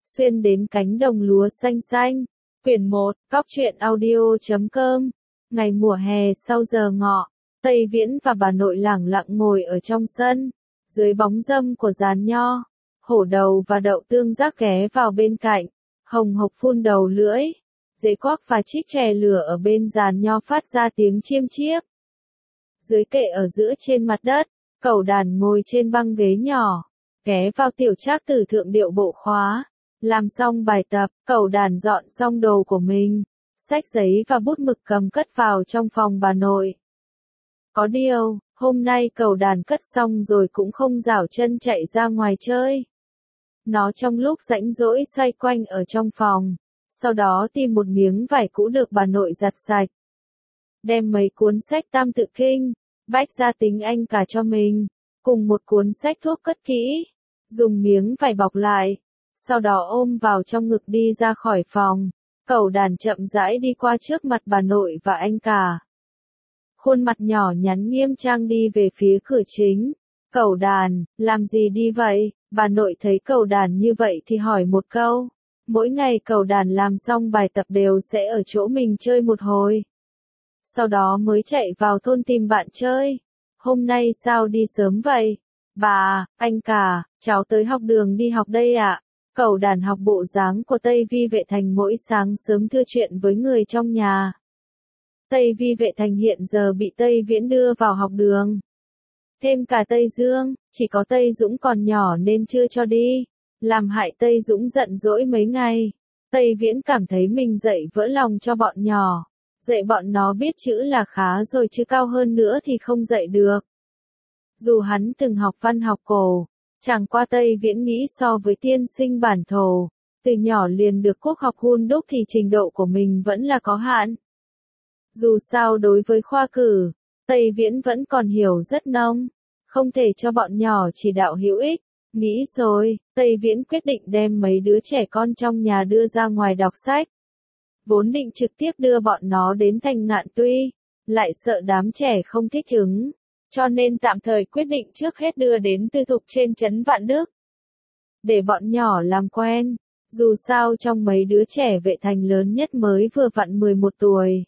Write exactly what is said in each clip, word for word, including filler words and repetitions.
xuyên đến cánh đồng lúa xanh xanh. Quyển một, Góc truyện audio chấm com. Ngày mùa hè sau giờ ngọ, Tây Viễn và bà nội lẳng lặng ngồi ở trong sân, dưới bóng râm của giàn nho. Hổ đầu và đậu tương giác ghé vào bên cạnh, hồng hộc phun đầu lưỡi. Dế quắc và chích chè lửa ở bên giàn nho phát ra tiếng chiêm chiếp. Dưới kệ ở giữa trên mặt đất, cẩu đàn ngồi trên băng ghế nhỏ, ghé vào tiểu trác tử thượng điệu bộ khóa. Làm xong bài tập, cẩu đàn dọn xong đồ của mình, xách giấy và bút mực cầm cất vào trong phòng bà nội. Có điều, hôm nay cẩu đàn cất xong rồi cũng không rảo chân chạy ra ngoài chơi. Nó trong lúc rãnh rỗi xoay quanh ở trong phòng, sau đó tìm một miếng vải cũ được bà nội giặt sạch. Đem mấy cuốn sách Tam Tự Kinh, Bách Gia Tính Anh cả cho mình, cùng một cuốn sách thuốc cất kỹ, dùng miếng vải bọc lại, sau đó ôm vào trong ngực đi ra khỏi phòng. Cẩu đàn chậm rãi đi qua trước mặt bà nội và anh cả. Khuôn mặt nhỏ nhắn nghiêm trang đi về phía cửa chính. Cẩu đàn, làm gì đi vậy? Bà nội thấy cẩu đàn như vậy thì hỏi một câu. Mỗi ngày cẩu đàn làm xong bài tập đều sẽ ở chỗ mình chơi một hồi. Sau đó mới chạy vào thôn tìm bạn chơi. Hôm nay sao đi sớm vậy? Bà, anh cả, cháu tới học đường đi học đây ạ. Cẩu đàn học bộ dáng của Tây Vi Vệ Thành mỗi sáng sớm thưa chuyện với người trong nhà. Tây Vi Vệ Thành hiện giờ bị Tây Viễn đưa vào học đường. Thêm cả Tây Dương, chỉ có Tây Dũng còn nhỏ nên chưa cho đi. Làm hại Tây Dũng giận dỗi mấy ngày. Tây Viễn cảm thấy mình dạy vỡ lòng cho bọn nhỏ. Dạy bọn nó biết chữ là khá rồi chứ cao hơn nữa thì không dạy được. Dù hắn từng học văn học cổ, chẳng qua Tây Viễn nghĩ so với tiên sinh bản thổ, từ nhỏ liền được quốc học hun đúc thì trình độ của mình vẫn là có hạn. Dù sao đối với khoa cử, Tây Viễn vẫn còn hiểu rất nông, không thể cho bọn nhỏ chỉ đạo hữu ích. Nghĩ rồi, Tây Viễn quyết định đem mấy đứa trẻ con trong nhà đưa ra ngoài đọc sách. Vốn định trực tiếp đưa bọn nó đến thành Ngạn Tuy, lại sợ đám trẻ không thích ứng, cho nên tạm thời quyết định trước hết đưa đến tư thục trên trấn Vạn Đức. Để bọn nhỏ làm quen, dù sao trong mấy đứa trẻ Vệ Thành lớn nhất mới vừa vặn mười một tuổi.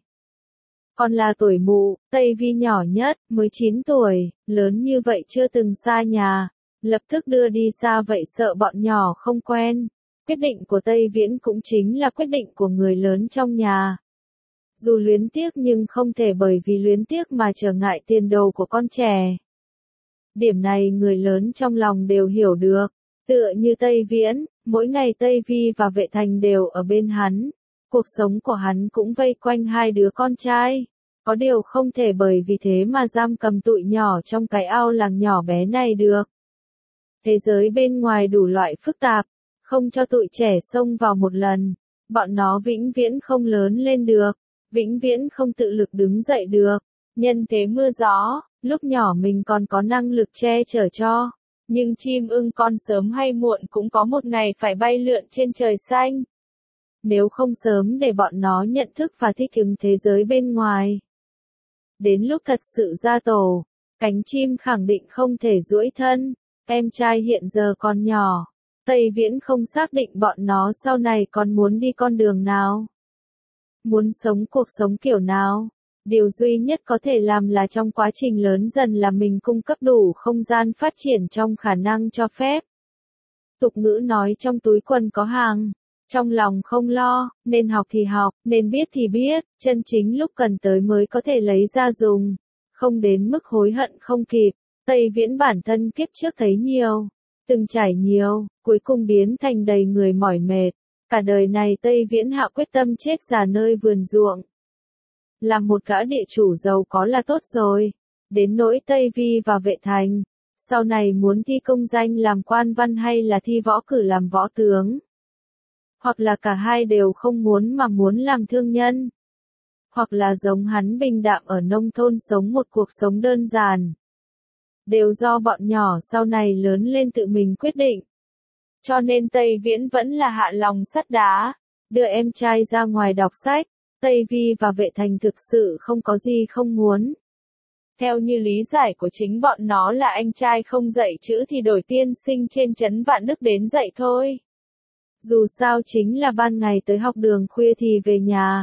Còn là tuổi mụ, Tây Vi nhỏ nhất, mới chín tuổi, lớn như vậy chưa từng xa nhà, lập tức đưa đi xa vậy sợ bọn nhỏ không quen. Quyết định của Tây Viễn cũng chính là quyết định của người lớn trong nhà. Dù luyến tiếc nhưng không thể bởi vì luyến tiếc mà trở ngại tiền đồ của con trẻ. Điểm này người lớn trong lòng đều hiểu được. Tựa như Tây Viễn, mỗi ngày Tây Vi và Vệ Thành đều ở bên hắn. Cuộc sống của hắn cũng vây quanh hai đứa con trai. Có điều không thể bởi vì thế mà giam cầm tụi nhỏ trong cái ao làng nhỏ bé này được. Thế giới bên ngoài đủ loại phức tạp, không cho tụi trẻ xông vào một lần. Bọn nó vĩnh viễn không lớn lên được, vĩnh viễn không tự lực đứng dậy được. Nhân thế mưa gió, lúc nhỏ mình còn có năng lực che chở cho. Nhưng chim ưng con sớm hay muộn cũng có một ngày phải bay lượn trên trời xanh. Nếu không sớm để bọn nó nhận thức và thích ứng thế giới bên ngoài. Đến lúc thật sự ra tổ, cánh chim khẳng định không thể duỗi thân. Em trai hiện giờ còn nhỏ, Tây Viễn không xác định bọn nó sau này còn muốn đi con đường nào. Muốn sống cuộc sống kiểu nào. Điều duy nhất có thể làm là trong quá trình lớn dần là mình cung cấp đủ không gian phát triển trong khả năng cho phép. Tục ngữ nói trong túi quần có hàng, trong lòng không lo, nên học thì học, nên biết thì biết, chân chính lúc cần tới mới có thể lấy ra dùng, không đến mức hối hận không kịp. Tây Viễn bản thân kiếp trước thấy nhiều, từng trải nhiều, cuối cùng biến thành đầy người mỏi mệt. Cả đời này Tây Viễn hạ quyết tâm chết già nơi vườn ruộng. Làm một gã địa chủ giàu có là tốt rồi. Đến nỗi Tây Vi và Vệ Thành, sau này muốn thi công danh làm quan văn hay là thi võ cử làm võ tướng. Hoặc là cả hai đều không muốn mà muốn làm thương nhân. Hoặc là giống hắn bình đạm ở nông thôn sống một cuộc sống đơn giản. Đều do bọn nhỏ sau này lớn lên tự mình quyết định. Cho nên Tây Viễn vẫn là hạ lòng sắt đá, đưa em trai ra ngoài đọc sách. Tây Vi và Vệ Thành thực sự không có gì không muốn. Theo như lý giải của chính bọn nó là anh trai không dạy chữ thì đổi tiên sinh trên trấn Vạn Đức đến dạy thôi. Dù sao chính là ban ngày tới học đường khuya thì về nhà.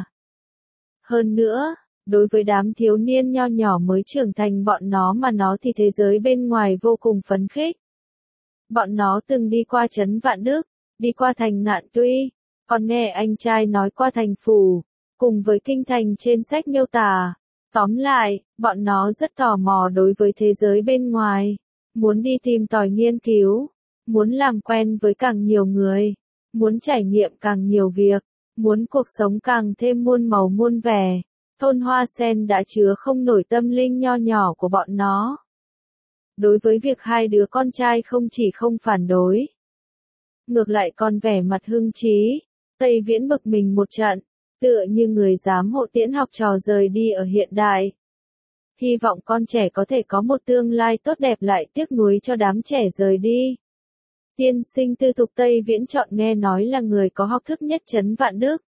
Hơn nữa, đối với đám thiếu niên nho nhỏ mới trưởng thành bọn nó mà nó thì thế giới bên ngoài vô cùng phấn khích. Bọn nó từng đi qua trấn Vạn Đức, đi qua thành Ngạn Tuy, còn nghe anh trai nói qua thành Phủ, cùng với kinh thành trên sách miêu tả. Tóm lại, bọn nó rất tò mò đối với thế giới bên ngoài, muốn đi tìm tòi nghiên cứu, muốn làm quen với càng nhiều người, muốn trải nghiệm càng nhiều việc, muốn cuộc sống càng thêm muôn màu muôn vẻ. Thôn Hoa Sen đã chứa không nổi tâm linh nho nhỏ của bọn nó. Đối với việc hai đứa con trai không chỉ không phản đối, ngược lại còn vẻ mặt hưng trí. Tây Viễn bực mình một trận, tựa như người dám hộ tiễn học trò rời đi ở hiện đại. Hy vọng con trẻ có thể có một tương lai tốt đẹp lại tiếc nuối cho đám trẻ rời đi. Tiên sinh tư thục Tây Viễn chọn nghe nói là người có học thức nhất trấn Vạn Đức.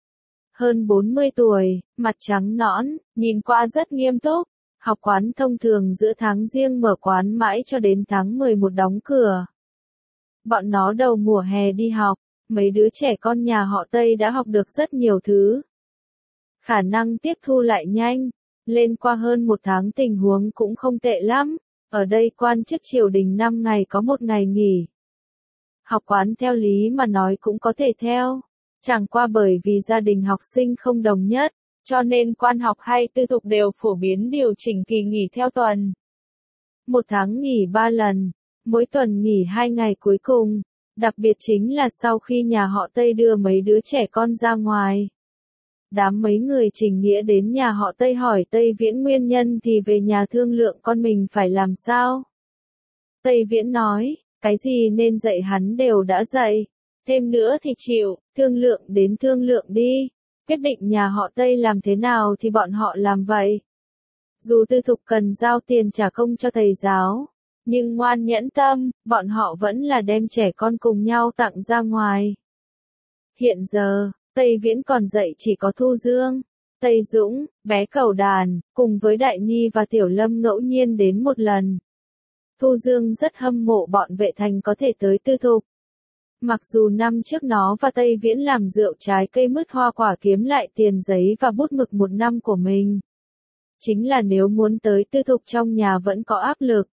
Hơn bốn mươi tuổi, mặt trắng nõn, nhìn qua rất nghiêm túc. Học quán thông thường giữa tháng Giêng mở quán mãi cho đến tháng mười một đóng cửa. Bọn nó đầu mùa hè đi học, mấy đứa trẻ con nhà họ Tây đã học được rất nhiều thứ. Khả năng tiếp thu lại nhanh, lên qua hơn một tháng tình huống cũng không tệ lắm. Ở đây quan chức triều đình năm ngày có một ngày nghỉ. Học quán theo lý mà nói cũng có thể theo. Chẳng qua bởi vì gia đình học sinh không đồng nhất, cho nên quan học hay tư thục đều phổ biến điều chỉnh kỳ nghỉ theo tuần. Một tháng nghỉ ba lần, mỗi tuần nghỉ hai ngày cuối cùng. Đặc biệt chính là sau khi nhà họ Tây đưa mấy đứa trẻ con ra ngoài. Đám mấy người Trình Nghĩa đến nhà họ Tây hỏi Tây Viễn nguyên nhân thì về nhà thương lượng con mình phải làm sao. Tây Viễn nói, cái gì nên dạy hắn đều đã dạy. Thêm nữa thì chịu, thương lượng đến thương lượng đi. Quyết định nhà họ Tây làm thế nào thì bọn họ làm vậy. Dù tư thục cần giao tiền trả công cho thầy giáo, nhưng ngoan nhẫn tâm, bọn họ vẫn là đem trẻ con cùng nhau tặng ra ngoài. Hiện giờ, Tây Viễn còn dạy chỉ có Thu Dương, Tây Dũng, bé Cẩu Đàn, cùng với Đại Nhi và Tiểu Lâm ngẫu nhiên đến một lần. Thu Dương rất hâm mộ bọn Vệ Thành có thể tới tư thục. Mặc dù năm trước nó và Tây Viễn làm rượu trái cây mứt hoa quả kiếm lại tiền giấy và bút mực một năm của mình. Chính là nếu muốn tới tư thục trong nhà vẫn có áp lực.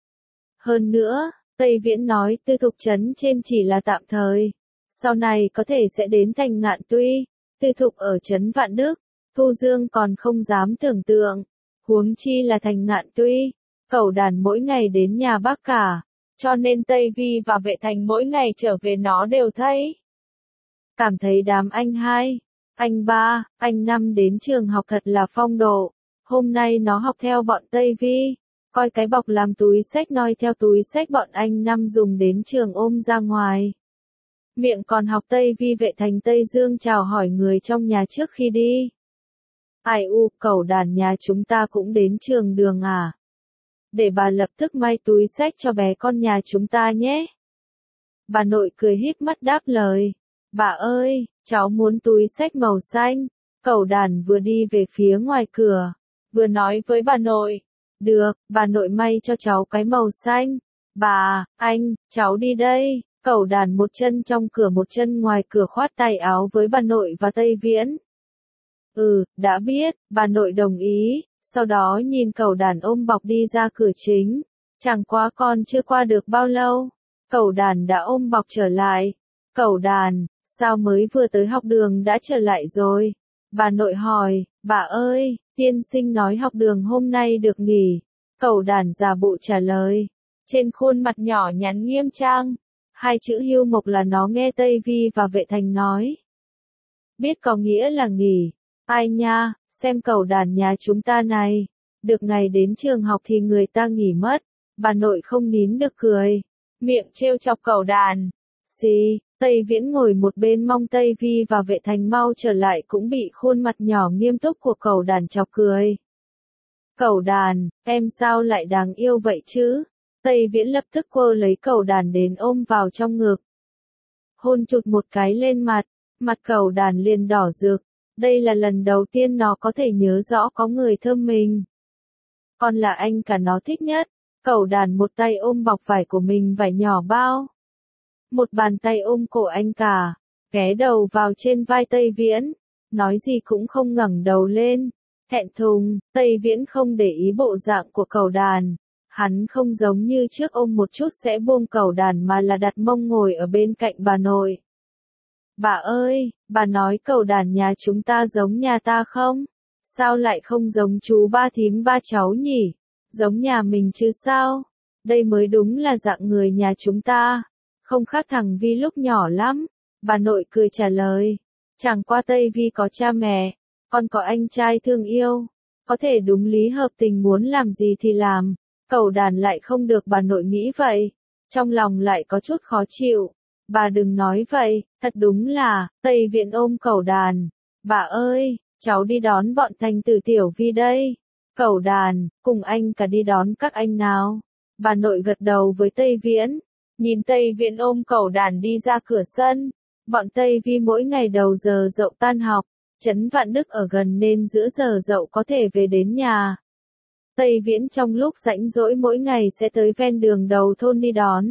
Hơn nữa, Tây Viễn nói tư thục trấn trên chỉ là tạm thời. Sau này có thể sẽ đến thành Ngạn Tuy, tư thục ở trấn Vạn Đức. Thu Dương còn không dám tưởng tượng. Huống chi là thành Ngạn Tuy. Cẩu Đàn mỗi ngày đến nhà bác cả. Cho nên Tây Vi và Vệ Thành mỗi ngày trở về nó đều thấy. Cảm thấy đám anh hai, anh ba, anh năm đến trường học thật là phong độ. Hôm nay nó học theo bọn Tây Vi. Coi cái bọc làm túi xách noi theo túi xách bọn anh năm dùng đến trường ôm ra ngoài. Miệng còn học Tây Vi Vệ Thành Tây Dương chào hỏi người trong nhà trước khi đi. Ai u, Cẩu Đàn nhà chúng ta cũng đến trường đường à? Để bà lập tức may túi xách cho bé con nhà chúng ta nhé. Bà nội cười híp mắt đáp lời. Bà ơi, cháu muốn túi xách màu xanh. Cẩu Đàn vừa đi về phía ngoài cửa, vừa nói với bà nội. Được, bà nội may cho cháu cái màu xanh. Bà, anh, cháu đi đây. Cẩu Đàn một chân trong cửa một chân ngoài cửa khoát tay áo với bà nội và Tây Viễn. Ừ, đã biết, bà nội đồng ý. Sau đó nhìn Cẩu Đàn ôm bọc đi ra cửa chính. Chẳng quá con chưa qua được bao lâu, Cẩu Đàn đã ôm bọc trở lại. Cẩu Đàn, sao mới vừa tới học đường đã trở lại rồi? Bà nội hỏi, bà ơi, tiên sinh nói học đường hôm nay được nghỉ. Cẩu Đàn giả bộ trả lời. Trên khuôn mặt nhỏ nhắn nghiêm trang, hai chữ hưu mộc là nó nghe Tây Vi và Vệ Thành nói. Biết có nghĩa là nghỉ. Ai nha, xem Cẩu Đàn nhà chúng ta này. Được ngày đến trường học thì người ta nghỉ mất. Bà nội không nín được cười. Miệng trêu chọc Cẩu Đàn. Xì, Tây Viễn ngồi một bên mong Tây Vi và Vệ Thành mau trở lại cũng bị khuôn mặt nhỏ nghiêm túc của Cẩu Đàn chọc cười. Cẩu Đàn, em sao lại đáng yêu vậy chứ? Tây Viễn lập tức quơ lấy Cẩu Đàn đến ôm vào trong ngực. Hôn chụt một cái lên mặt, mặt Cẩu Đàn liền đỏ rực. Đây là lần đầu tiên nó có thể nhớ rõ có người thơm mình. Còn là anh cả nó thích nhất. Cẩu Đàn một tay ôm bọc vải của mình vải nhỏ bao. một bàn tay ôm cổ anh cả, ghé đầu vào trên vai Tây Viễn, nói gì cũng không ngẩng đầu lên, thẹn thùng. Tây Viễn không để ý bộ dạng của cẩu đàn, hắn không giống như trước ôm một chút sẽ buông cẩu đàn mà là đặt mông ngồi ở bên cạnh bà nội. Bà ơi, bà nói cẩu đàn nhà chúng ta giống nhà ta không? Sao lại không giống chú ba thím ba cháu nhỉ? Giống nhà mình chứ sao? Đây mới đúng là dạng người nhà chúng ta, không khác thằng Vi lúc nhỏ lắm. Bà nội cười trả lời, chẳng qua Tây Vi có cha mẹ, còn có anh trai thương yêu, có thể đúng lý hợp tình muốn làm gì thì làm, cẩu đàn lại không được. Bà nội nghĩ vậy, trong lòng lại có chút khó chịu. Bà đừng nói vậy, thật đúng là, Tây Viễn ôm cẩu đàn. Bà ơi, cháu đi đón bọn Thành Tử Tiểu Vi đây. Cẩu đàn, cùng anh cả đi đón các anh nào. Bà nội gật đầu với Tây Viễn, nhìn Tây Viễn ôm cẩu đàn đi ra cửa sân. Bọn Tây Vi mỗi ngày đầu giờ dậu tan học, Trấn Vạn Đức ở gần nên giữa giờ dậu có thể về đến nhà. Tây Viễn trong lúc rảnh rỗi mỗi ngày sẽ tới ven đường đầu thôn đi đón.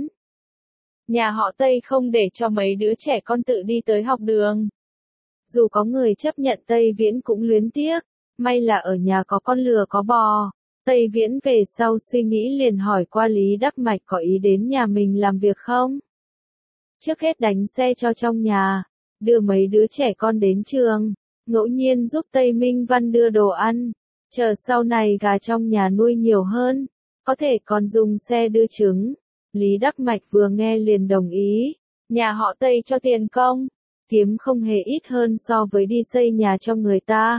Nhà họ Tây không để cho mấy đứa trẻ con tự đi tới học đường. Dù có người chấp nhận Tây Viễn cũng luyến tiếc, may là ở nhà có con lừa có bò. Tây Viễn về sau suy nghĩ liền hỏi qua Lý Đắc Mạch có ý đến nhà mình làm việc không? Trước hết đánh xe cho trong nhà, đưa mấy đứa trẻ con đến trường, ngẫu nhiên giúp Tây Minh Văn đưa đồ ăn, chờ sau này gà trong nhà nuôi nhiều hơn, có thể còn dùng xe đưa trứng. Lý Đắc Mạch vừa nghe liền đồng ý, nhà họ Tây cho tiền công, kiếm không hề ít hơn so với đi xây nhà cho người ta.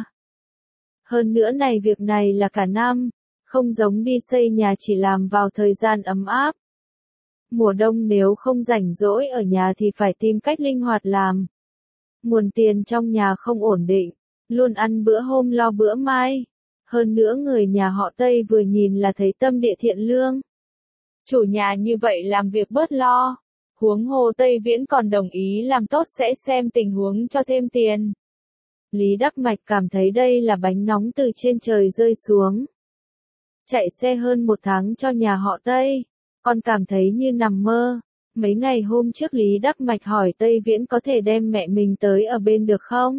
Hơn nữa này việc này là cả năm, không giống đi xây nhà chỉ làm vào thời gian ấm áp. Mùa đông nếu không rảnh rỗi ở nhà thì phải tìm cách linh hoạt làm. Nguồn tiền trong nhà không ổn định, luôn ăn bữa hôm lo bữa mai. Hơn nữa người nhà họ Tây vừa nhìn là thấy tâm địa thiện lương. Chủ nhà như vậy làm việc bớt lo. Huống hồ Tây Viễn còn đồng ý làm tốt sẽ xem tình huống cho thêm tiền. Lý Đắc Mạch cảm thấy đây là bánh nóng từ trên trời rơi xuống. Chạy xe hơn một tháng cho nhà họ Tây, còn cảm thấy như nằm mơ. Mấy ngày hôm trước Lý Đắc Mạch hỏi Tây Viễn có thể đem mẹ mình tới ở bên được không?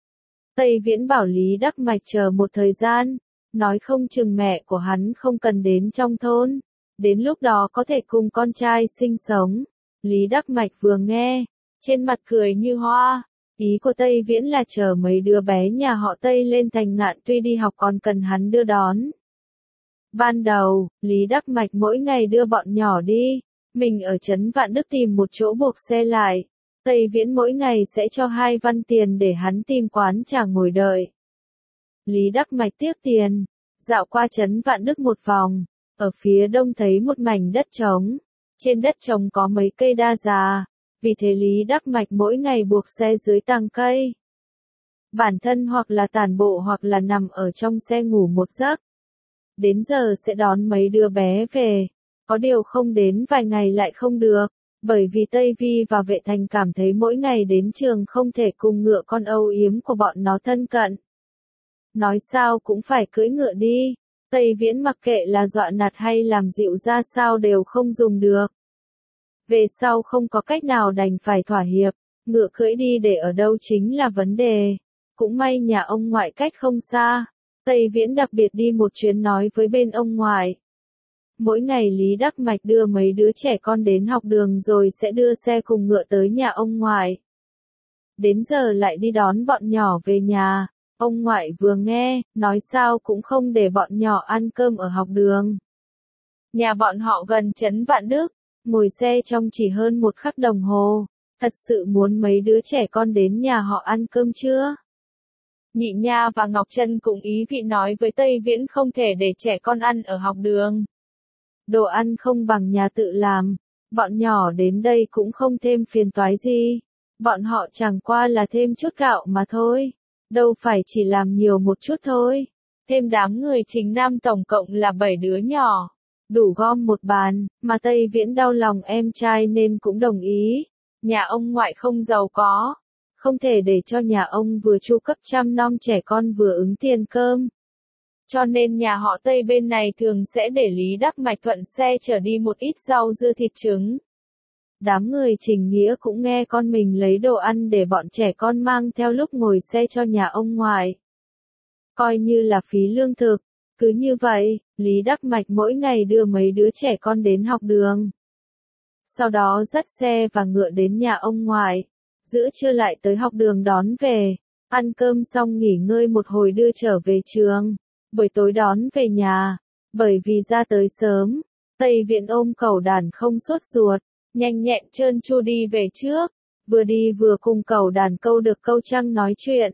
Tây Viễn bảo Lý Đắc Mạch chờ một thời gian, nói không chừng mẹ của hắn không cần đến trong thôn, đến lúc đó có thể cùng con trai sinh sống. Lý Đắc Mạch vừa nghe, trên mặt cười như hoa, ý của Tây Viễn là chờ mấy đứa bé nhà họ Tây lên thành Ngạn Tuy đi học còn cần hắn đưa đón. Ban đầu, Lý Đắc Mạch mỗi ngày đưa bọn nhỏ đi, mình ở Trấn Vạn Đức tìm một chỗ buộc xe lại. Tây Viễn mỗi ngày sẽ cho hai văn tiền để hắn tìm quán trà ngồi đợi. Lý Đắc Mạch tiếc tiền, dạo qua Trấn Vạn Đức một vòng, ở phía đông thấy một mảnh đất trống. Trên đất trồng có mấy cây đa già, vì thế Lý Đắc Mạch mỗi ngày buộc xe dưới tàng cây. Bản thân hoặc là tản bộ hoặc là nằm ở trong xe ngủ một giấc. Đến giờ sẽ đón mấy đứa bé về, có điều không đến vài ngày lại không được, bởi vì Tây Vi và Vệ Thành cảm thấy mỗi ngày đến trường không thể cùng ngựa con âu yếm của bọn nó thân cận. Nói sao cũng phải cưỡi ngựa đi. Tây Viễn mặc kệ là dọa nạt hay làm dịu ra sao đều không dùng được. Về sau không có cách nào đành phải thỏa hiệp, ngựa cưỡi đi để ở đâu chính là vấn đề. Cũng may nhà ông ngoại cách không xa, Tây Viễn đặc biệt đi một chuyến nói với bên ông ngoại. Mỗi ngày Lý Đắc Mạch đưa mấy đứa trẻ con đến học đường rồi sẽ đưa xe cùng ngựa tới nhà ông ngoại. Đến giờ lại đi đón bọn nhỏ về nhà. Ông ngoại vừa nghe, nói sao cũng không để bọn nhỏ ăn cơm ở học đường. Nhà bọn họ gần Trấn Vạn Đức, ngồi xe trong chỉ hơn một khắc đồng hồ, thật sự muốn mấy đứa trẻ con đến nhà họ ăn cơm chưa? Nhị Nha và Ngọc Trân cũng ý vị nói với Tây Viễn không thể để trẻ con ăn ở học đường. Đồ ăn không bằng nhà tự làm, bọn nhỏ đến đây cũng không thêm phiền toái gì, bọn họ chẳng qua là thêm chút gạo mà thôi. Đâu phải chỉ làm nhiều một chút thôi. Thêm đám người Trình Nam tổng cộng là bảy đứa nhỏ. Đủ gom một bàn, mà Tây Viễn đau lòng em trai nên cũng đồng ý. Nhà ông ngoại không giàu có. Không thể để cho nhà ông vừa chu cấp chăm nom trẻ con vừa ứng tiền cơm. Cho nên nhà họ Tây bên này thường sẽ để Lý Đắc Mạch thuận xe chở đi một ít rau dưa thịt trứng. Đám người Trình Nghĩa cũng nghe con mình lấy đồ ăn để bọn trẻ con mang theo lúc ngồi xe cho nhà ông ngoại. Coi như là phí lương thực. Cứ như vậy, Lý Đắc Mạch mỗi ngày đưa mấy đứa trẻ con đến học đường. Sau đó dắt xe và ngựa đến nhà ông ngoại. Giữa trưa lại tới học đường đón về. Ăn cơm xong nghỉ ngơi một hồi đưa trở về trường. Buổi tối đón về nhà. Bởi vì ra tới sớm, Tây Viện ôm Cẩu Đàn không sốt ruột, nhanh nhẹn trơn tru đi về trước. Vừa đi vừa cùng Cẩu Đàn câu được câu trăng nói chuyện.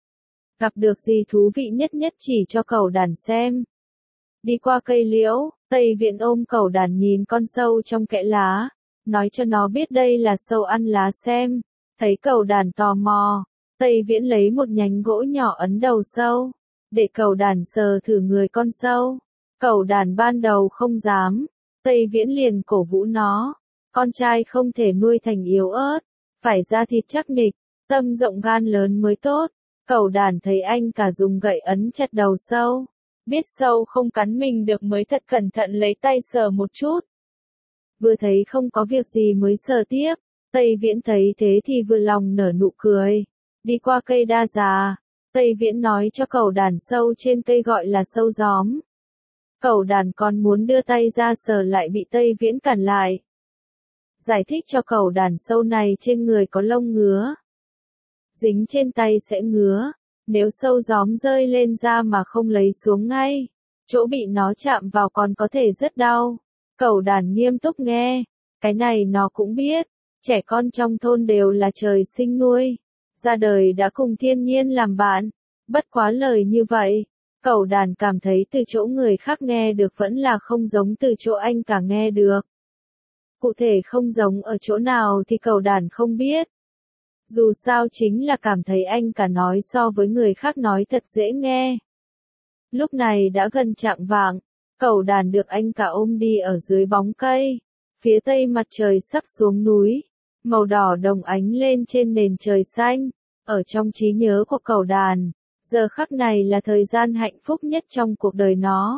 Gặp được gì thú vị nhất nhất chỉ cho Cẩu Đàn xem. Đi qua cây liễu, Tây Viện ôm Cẩu Đàn nhìn con sâu trong kẽ lá, nói cho nó biết đây là sâu ăn lá xem. Thấy Cẩu Đàn tò mò, Tây Viễn lấy một nhánh gỗ nhỏ ấn đầu sâu, để Cẩu Đàn sờ thử người con sâu. Cẩu Đàn ban đầu không dám, Tây Viễn liền cổ vũ nó. Con trai không thể nuôi thành yếu ớt, phải da thịt chắc nịch, tâm rộng gan lớn mới tốt. Cẩu Đàn thấy anh cả dùng gậy ấn chặt đầu sâu, biết sâu không cắn mình được mới thật cẩn thận lấy tay sờ một chút. Vừa thấy không có việc gì mới sờ tiếp, Tây Viễn thấy thế thì vừa lòng nở nụ cười. Đi qua cây đa già, Tây Viễn nói cho Cẩu Đàn sâu trên cây gọi là sâu gióm. Cẩu Đàn còn muốn đưa tay ra sờ lại bị Tây Viễn cản lại. Giải thích cho Cẩu Đàn sâu này trên người có lông ngứa. Dính trên tay sẽ ngứa, nếu sâu gióm rơi lên da mà không lấy xuống ngay, chỗ bị nó chạm vào còn có thể rất đau. Cẩu Đàn nghiêm túc nghe, cái này nó cũng biết, trẻ con trong thôn đều là trời sinh nuôi, ra đời đã cùng thiên nhiên làm bạn, bất quá lời như vậy. Cẩu Đàn cảm thấy từ chỗ người khác nghe được vẫn là không giống từ chỗ anh cả nghe được. Cụ thể không giống ở chỗ nào thì Cẩu Đàn không biết. Dù sao chính là cảm thấy anh cả nói so với người khác nói thật dễ nghe. Lúc này đã gần chạng vạng, Cẩu Đàn được anh cả ôm đi ở dưới bóng cây. Phía tây mặt trời sắp xuống núi, màu đỏ đồng ánh lên trên nền trời xanh. Ở trong trí nhớ của Cẩu Đàn, giờ khắc này là thời gian hạnh phúc nhất trong cuộc đời nó.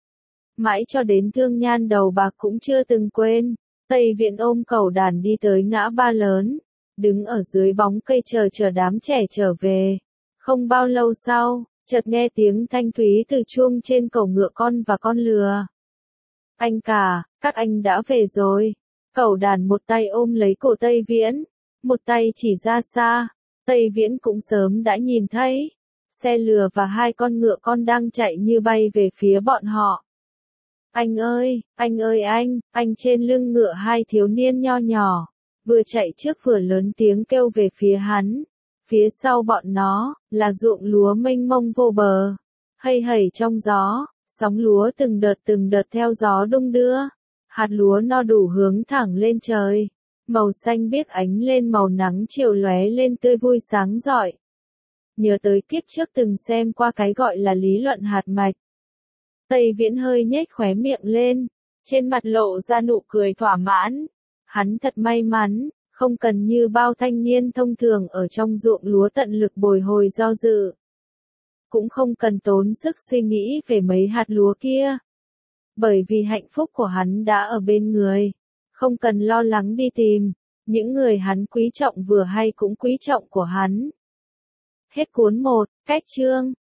Mãi cho đến thương nhan đầu bạc cũng chưa từng quên. Tây Viện ôm Cẩu Đàn đi tới ngã ba lớn, đứng ở dưới bóng cây chờ chờ đám trẻ trở về. Không bao lâu sau, chợt nghe tiếng thanh thúy từ chuông trên cẩu ngựa con và con lừa. Anh cả, các anh đã về rồi. Cẩu Đàn một tay ôm lấy cổ Tây Viễn, một tay chỉ ra xa. Tây Viễn cũng sớm đã nhìn thấy. Xe lừa và hai con ngựa con đang chạy như bay về phía bọn họ. Anh ơi, anh ơi anh, anh trên lưng ngựa hai thiếu niên nho nhỏ, vừa chạy trước vừa lớn tiếng kêu về phía hắn. Phía sau bọn nó, là ruộng lúa mênh mông vô bờ, hây hẩy trong gió, sóng lúa từng đợt từng đợt theo gió đung đưa. Hạt lúa no đủ hướng thẳng lên trời, màu xanh biếc ánh lên màu nắng chiều lóe lên tươi vui sáng rọi. Nhớ tới kiếp trước từng xem qua cái gọi là lý luận hạt mạch. Tây Viễn hơi nhếch khóe miệng lên, trên mặt lộ ra nụ cười thỏa mãn. Hắn thật may mắn, không cần như bao thanh niên thông thường ở trong ruộng lúa tận lực bồi hồi do dự. Cũng không cần tốn sức suy nghĩ về mấy hạt lúa kia. Bởi vì hạnh phúc của hắn đã ở bên người, không cần lo lắng đi tìm, những người hắn quý trọng vừa hay cũng quý trọng của hắn. Hết cuốn một, cách chương.